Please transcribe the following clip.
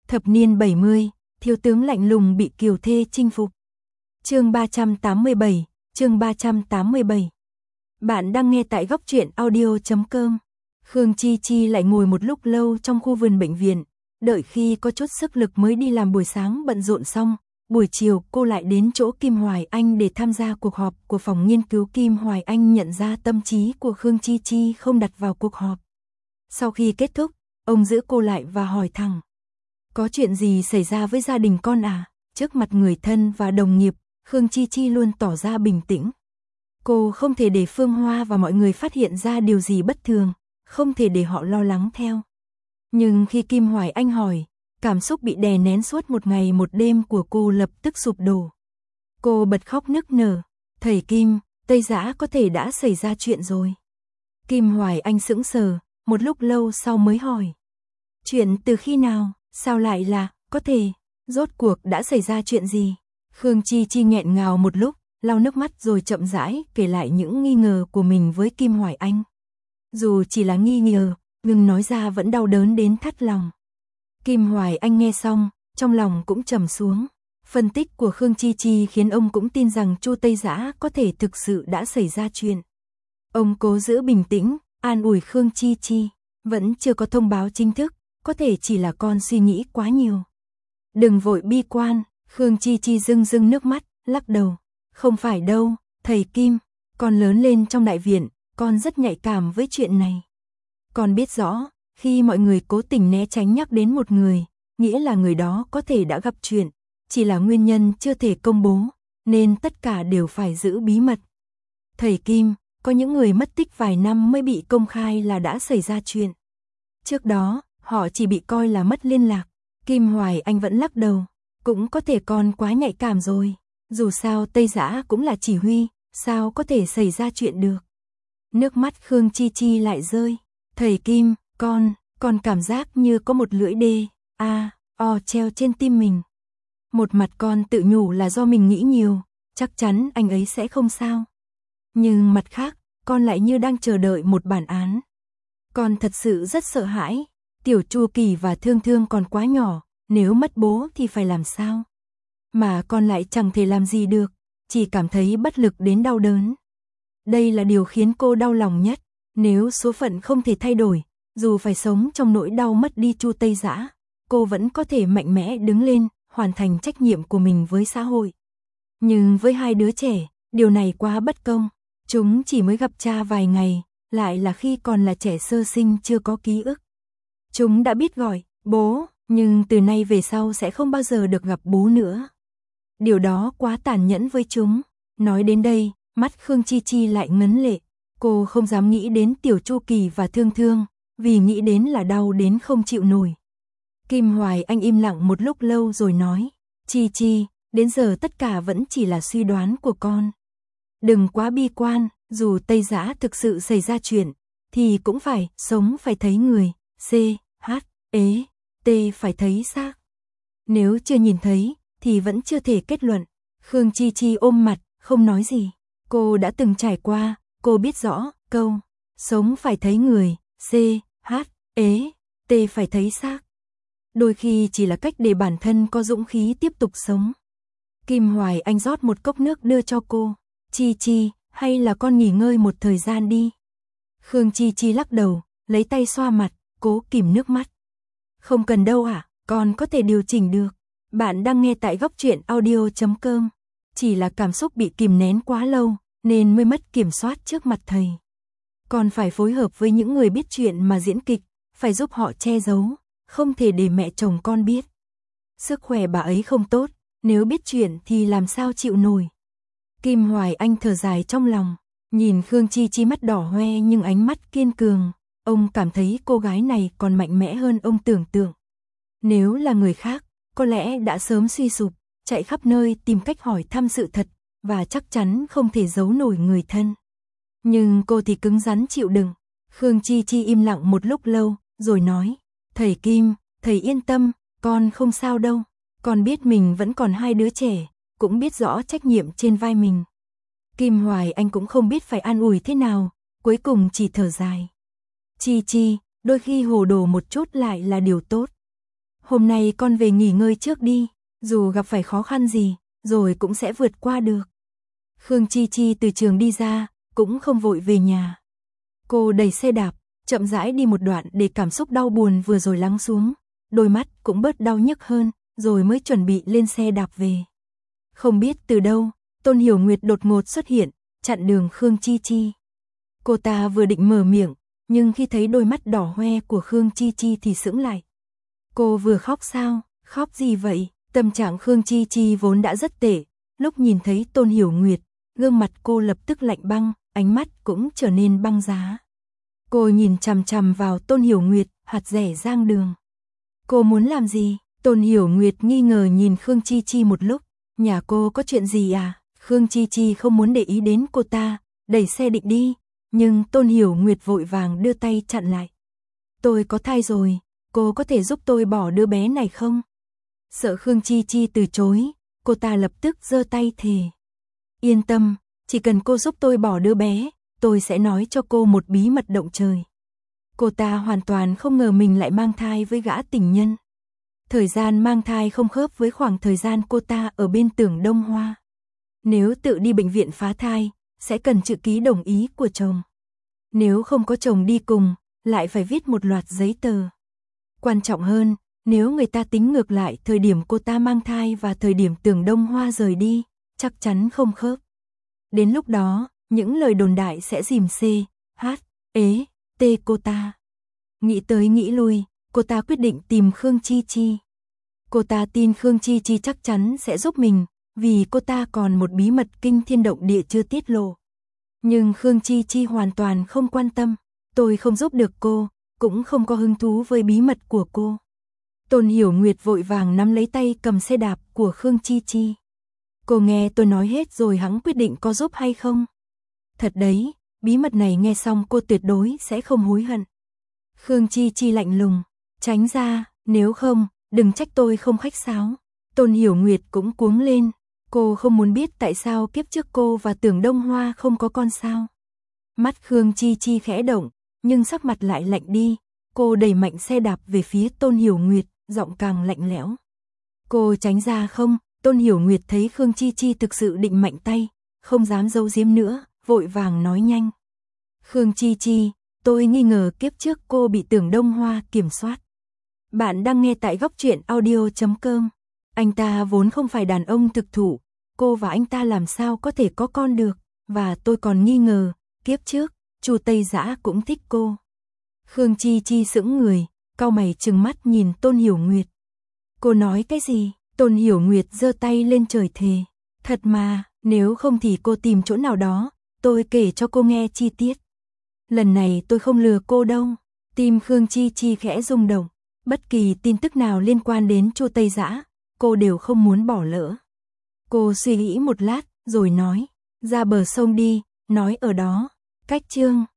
Thập niên 70, thiếu tướng lạnh lùng bị kiều thê chinh phục. Chương 387, chương 387. Bạn đang nghe tại góc truyện audio.com. Khương Chi Chi lại ngồi một lúc lâu trong khu vườn bệnh viện, đợi khi có chút sức lực mới đi làm buổi sáng bận rộn xong. Buổi chiều cô lại đến chỗ Kim Hoài Anh để tham gia cuộc họp của phòng nghiên cứu. Kim Hoài Anh nhận ra tâm trí của Khương Chi Chi không đặt vào cuộc họp. Sau khi kết thúc, ông giữ cô lại và hỏi thẳng. Có chuyện gì xảy ra với gia đình con à? Trước mặt người thân và đồng nghiệp, Khương Chi Chi luôn tỏ ra bình tĩnh. Cô không thể để Phương Hoa và mọi người phát hiện ra điều gì bất thường, không thể để họ lo lắng theo. Nhưng khi Kim Hoài Anh hỏi, cảm xúc bị đè nén suốt một ngày một đêm của cô lập tức sụp đổ. Cô bật khóc nức nở. Thầy Kim, Tây Giã có thể đã xảy ra chuyện rồi. Kim Hoài Anh sững sờ, một lúc lâu sau mới hỏi. Chuyện từ khi nào, sao lại là, có thể, rốt cuộc đã xảy ra chuyện gì? Khương Chi Chi nghẹn ngào một lúc, lau nước mắt rồi chậm rãi kể lại những nghi ngờ của mình với Kim Hoài Anh. Dù chỉ là nghi ngờ, nhưng nói ra vẫn đau đớn đến thắt lòng. Kim Hoài Anh nghe xong, trong lòng cũng trầm xuống. Phân tích của Khương Chi Chi khiến ông cũng tin rằng Chu Tây Giã có thể thực sự đã xảy ra chuyện. Ông cố giữ bình tĩnh, an ủi Khương Chi Chi. Vẫn chưa có thông báo chính thức, có thể chỉ là con suy nghĩ quá nhiều. Đừng vội bi quan, Khương Chi Chi rưng rưng nước mắt, lắc đầu. Không phải đâu, thầy Kim, con lớn lên trong đại viện, con rất nhạy cảm với chuyện này. Con biết rõ, khi mọi người cố tình né tránh nhắc đến một người, nghĩa là người đó có thể đã gặp chuyện, chỉ là nguyên nhân chưa thể công bố, nên tất cả đều phải giữ bí mật. Thầy Kim, có những người mất tích vài năm mới bị công khai là đã xảy ra chuyện. Trước đó, họ chỉ bị coi là mất liên lạc. Kim Hoài Anh vẫn lắc đầu, cũng có thể con quá nhạy cảm rồi. Dù sao Tây Giã cũng là chỉ huy, sao có thể xảy ra chuyện được. Nước mắt Khương Chi Chi lại rơi. Thầy Kim, con cảm giác như có một lưỡi đê, treo trên tim mình. Một mặt con tự nhủ là do mình nghĩ nhiều, chắc chắn anh ấy sẽ không sao. Nhưng mặt khác, con lại như đang chờ đợi một bản án. Con thật sự rất sợ hãi, Tiểu Chu Kỳ và Thương Thương còn quá nhỏ, nếu mất bố thì phải làm sao? Mà con lại chẳng thể làm gì được, chỉ cảm thấy bất lực đến đau đớn. Đây là điều khiến cô đau lòng nhất, nếu số phận không thể thay đổi, dù phải sống trong nỗi đau mất đi Chu Tây Giã, cô vẫn có thể mạnh mẽ đứng lên, hoàn thành trách nhiệm của mình với xã hội. Nhưng với hai đứa trẻ, điều này quá bất công, chúng chỉ mới gặp cha vài ngày, lại là khi còn là trẻ sơ sinh chưa có ký ức. Chúng đã biết gọi bố, nhưng từ nay về sau sẽ không bao giờ được gặp bố nữa. Điều đó quá tàn nhẫn với chúng. Nói đến đây, mắt Khương Chi Chi lại ngấn lệ. Cô không dám nghĩ đến Tiểu Chu Kỳ và Thương Thương, vì nghĩ đến là đau đến không chịu nổi. Kim Hoài Anh im lặng một lúc lâu rồi nói, Chi Chi, đến giờ tất cả vẫn chỉ là suy đoán của con. Đừng quá bi quan, dù Tây Giã thực sự xảy ra chuyện, thì cũng phải, sống phải thấy người, T phải thấy xác. Nếu chưa nhìn thấy, thì vẫn chưa thể kết luận. Khương Chi Chi ôm mặt, không nói gì. Cô đã từng trải qua, cô biết rõ, câu, sống phải thấy người, T phải thấy xác. Đôi khi chỉ là cách để bản thân có dũng khí tiếp tục sống. Kim Hoài Anh rót một cốc nước đưa cho cô. Chi Chi, hay là con nghỉ ngơi một thời gian đi. Khương Chi Chi lắc đầu, lấy tay xoa mặt, cố kìm nước mắt. Không cần đâu ạ, con có thể điều chỉnh được. Bạn đang nghe tại góc truyện audio.com. Chỉ là cảm xúc bị kìm nén quá lâu, nên mới mất kiểm soát trước mặt thầy. Con phải phối hợp với những người biết chuyện mà diễn kịch, phải giúp họ che giấu, không thể để mẹ chồng con biết. Sức khỏe bà ấy không tốt, nếu biết chuyện thì làm sao chịu nổi. Kim Hoài Anh thở dài trong lòng, nhìn Khương Chi Chi mắt đỏ hoe nhưng ánh mắt kiên cường. Ông cảm thấy cô gái này còn mạnh mẽ hơn ông tưởng tượng. Nếu là người khác, có lẽ đã sớm suy sụp, chạy khắp nơi tìm cách hỏi thăm sự thật, và chắc chắn không thể giấu nổi người thân. Nhưng cô thì cứng rắn chịu đựng. Khương Chi Chi im lặng một lúc lâu, rồi nói, thầy Kim, thầy yên tâm, con không sao đâu. Con biết mình vẫn còn hai đứa trẻ, cũng biết rõ trách nhiệm trên vai mình. Kim Hoài Anh cũng không biết phải an ủi thế nào, cuối cùng chỉ thở dài. Chi Chi, đôi khi hồ đồ một chút lại là điều tốt. hôm nay con về nghỉ ngơi trước đi, dù gặp phải khó khăn gì, rồi cũng sẽ vượt qua được. Khương Chi Chi từ trường đi ra, cũng không vội về nhà. Cô đẩy xe đạp, chậm rãi đi một đoạn để cảm xúc đau buồn vừa rồi lắng xuống, đôi mắt cũng bớt đau nhức hơn, rồi mới chuẩn bị lên xe đạp về. Không biết từ đâu, Tôn Hiểu Nguyệt đột ngột xuất hiện, chặn đường Khương Chi Chi. Cô ta vừa định mở miệng, nhưng khi thấy đôi mắt đỏ hoe của Khương Chi Chi thì sững lại. Cô vừa khóc sao? Khóc gì vậy? Tâm trạng Khương Chi Chi vốn đã rất tệ, lúc nhìn thấy Tôn Hiểu Nguyệt, gương mặt cô lập tức lạnh băng, ánh mắt cũng trở nên băng giá. Cô nhìn chằm chằm vào Tôn Hiểu Nguyệt, hạt rẻ giang đường. Cô muốn làm gì? Tôn Hiểu Nguyệt nghi ngờ nhìn Khương Chi Chi một lúc, nhà cô có chuyện gì à? Khương Chi Chi không muốn để ý đến cô ta, đẩy xe định đi, nhưng Tôn Hiểu Nguyệt vội vàng đưa tay chặn lại. Tôi có thai rồi, cô có thể giúp tôi bỏ đứa bé này không? Sợ Khương Chi Chi từ chối, cô ta lập tức giơ tay thề. Yên tâm, chỉ cần cô giúp tôi bỏ đứa bé, tôi sẽ nói cho cô một bí mật động trời. Cô ta hoàn toàn không ngờ mình lại mang thai với gã tình nhân. Thời gian mang thai không khớp với khoảng thời gian cô ta ở bên Tưởng Đông Hoa. Nếu tự đi bệnh viện phá thai, sẽ cần chữ ký đồng ý của chồng. Nếu không có chồng đi cùng, lại phải viết một loạt giấy tờ. Quan trọng hơn, nếu người ta tính ngược lại thời điểm cô ta mang thai và thời điểm Tưởng Đông Hoa rời đi, chắc chắn không khớp. Đến lúc đó, những lời đồn đại sẽ dìm CHT cô ta. Nghĩ tới nghĩ lui, cô ta quyết định tìm Khương Chi Chi. Cô ta tin Khương Chi Chi chắc chắn sẽ giúp mình, vì cô ta còn một bí mật kinh thiên động địa chưa tiết lộ. Nhưng Khương Chi Chi hoàn toàn không quan tâm, tôi không giúp được cô, cũng không có hứng thú với bí mật của cô. Tôn Hiểu Nguyệt vội vàng nắm lấy tay cầm xe đạp của Khương Chi Chi. Cô nghe tôi nói hết rồi hẵng quyết định có giúp hay không? Thật đấy, bí mật này nghe xong cô tuyệt đối sẽ không hối hận. Khương Chi Chi lạnh lùng, tránh ra, nếu không, đừng trách tôi không khách sáo. Tôn Hiểu Nguyệt cũng cuống lên, cô không muốn biết tại sao kiếp trước cô và Tưởng Đông Hoa không có con sao. Mắt Khương Chi Chi khẽ động, nhưng sắc mặt lại lạnh đi, cô đẩy mạnh xe đạp về phía Tôn Hiểu Nguyệt, giọng càng lạnh lẽo. Cô tránh ra không? Tôn Hiểu Nguyệt thấy Khương Chi Chi thực sự định mạnh tay, không dám giấu giếm nữa, vội vàng nói nhanh. Khương Chi Chi, tôi nghi ngờ kiếp trước cô bị Tưởng Đông Hoa kiểm soát. Bạn đang nghe tại góc truyện audio.com. Anh ta vốn không phải đàn ông thực thụ, cô và anh ta làm sao có thể có con được, và tôi còn nghi ngờ, kiếp trước, Chu Tây Dã cũng thích cô. Khương Chi Chi sững người, cau mày trừng mắt nhìn Tôn Hiểu Nguyệt. Cô nói cái gì? Tôn Hiểu Nguyệt giơ tay lên trời thề. Thật mà, nếu không thì cô tìm chỗ nào đó, tôi kể cho cô nghe chi tiết. Lần này tôi không lừa cô đâu. Tim Khương Chi Chi khẽ rung động. Bất kỳ tin tức nào liên quan đến Chu Tây Dã, cô đều không muốn bỏ lỡ. Cô suy nghĩ một lát, rồi nói, ra bờ sông đi, nói ở đó, cách Chương